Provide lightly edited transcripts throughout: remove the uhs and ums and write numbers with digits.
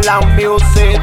Isabella Music.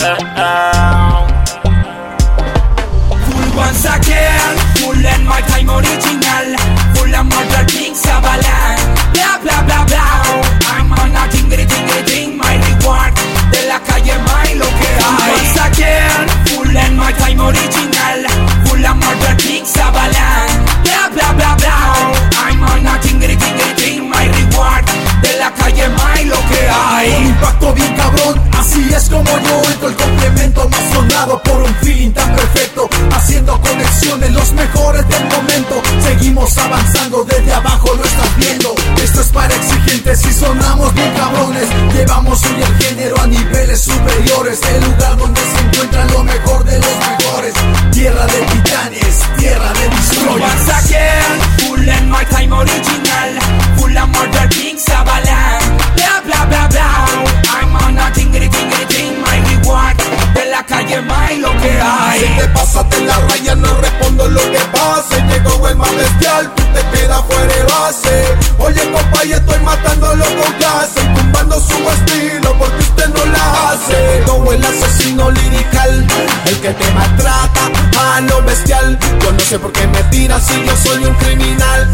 Full once again, full and my time original. Full and murder king Isabella. Bla bla bla bla. I'm on a tingri tingri ting. My reward de la calle, my lo que hay. Once again, full and my time original. Full and murder king Isabella. Bla bla bla bla. I'm on a tingri tingri ting. My reward de la calle, my lo que hay. Un impacto bien cabrón, así es como yo entro. El complemento más sonado por un feeling tan perfecto, haciendo conexiones los mejores del momento. Seguimos avanzando, desde abajo lo estás viendo. Esto es para exigentes y sonamos bien cabrones. Llevamos hoy el género a niveles superiores. El lugar donde se encuentra lo mejor de los mejores. Tierra de titanes, tierra de destroyers. Once again, full and my time original. Full and murder king Isabella. Bla bla bla bla. I'm on a tingri tingri ting. My reward de la calle, my lo que hay. Si te pasas de la raya no respondo lo que pase. Llegó el más bestial, tú te quedas fuera de base. Oye compa, y estoy matándolo con clase y tumbando su estilo porque usted no la hace. Llegó el asesino lirical, el que te maltrata a lo bestial. Yo no sé por qué me tiras si yo soy un criminal.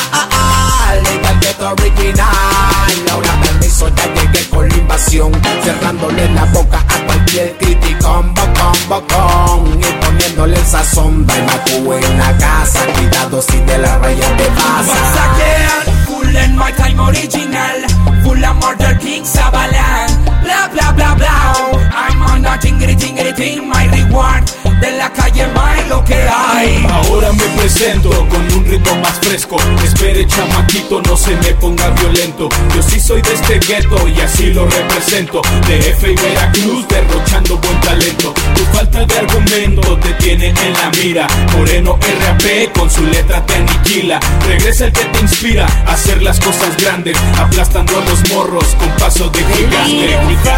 Legal Ghetto original. Ahora permiso, ya llegué con la invasión, cerrándole la boca a cualquier criticón, bocón, y poniéndole el sazón. Daimaku en la casa, cuidado si de la raya te pasa. Once again, full and my time original. Full and murder king Isabella. Bla bla bla bla. I'm on a tingri tingri ting. My reward de la calle, my lo que hay. Ahora me presento con un ritmo más fresco. Espere chamaquito, no se me ponga violento. Yo sí soy de este gueto y así lo represento. DF y Veracruz derrochando buen talento. Tu falta de argumento te tiene en la mira. Moreno RAP con su letra te aniquila. Regresa el que te inspira a hacer las cosas grandes, aplastando a los morros con paso de gigante.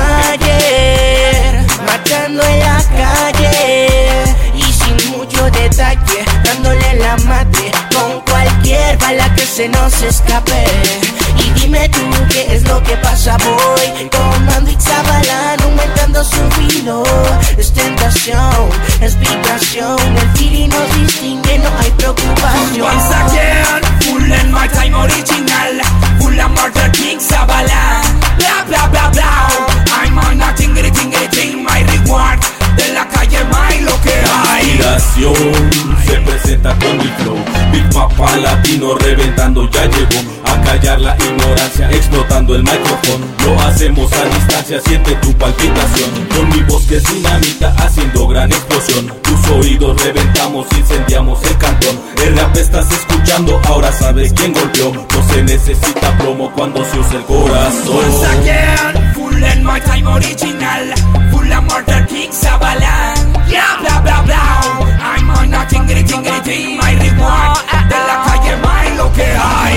Ayer, matando en la calle y sin mucho detalle, dándole la madre con cualquier bala que se nos escape. Y dime tú qué es lo que pasa, voy tomando Ixabalán, aumentando su vino. Es tentación, es vibración, el feeling nos distingue, no hay preocupación. Once again, full and my time original. Full and murder king Isabella. Bla bla bla bla. I'm on a tingri tingri ting. My reward de la calle, my lo que hay. Inspiración se presenta con mi flow. Big Papa Latino reventando ya llegó a callar la ignorancia, explotando el micrófono. Lo hacemos a distancia, siente tu palpitación. Con mi voz que es dinamita, haciendo gran explosión. Tus oídos reventamos, incendiamos el cantón. El rap estás escuchando, ahora sabes quién golpeó. No se necesita promo cuando se usa el corazón. Once again, full and my time original. Full and murder king Isabella. Yeah, bla bla bla. I'm on a tingri tingri ting. My reward de la calle, my lo que hay.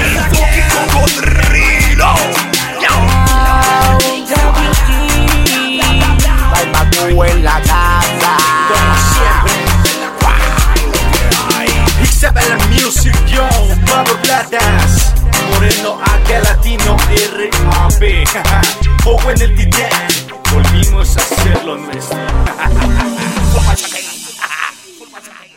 Daimaku en la casa. Como siempre. Isabella Music, yo, Pablo Platas, Moreno acá Latino RAP. Ojo en el titán, volvimos a hacer lo nuestro.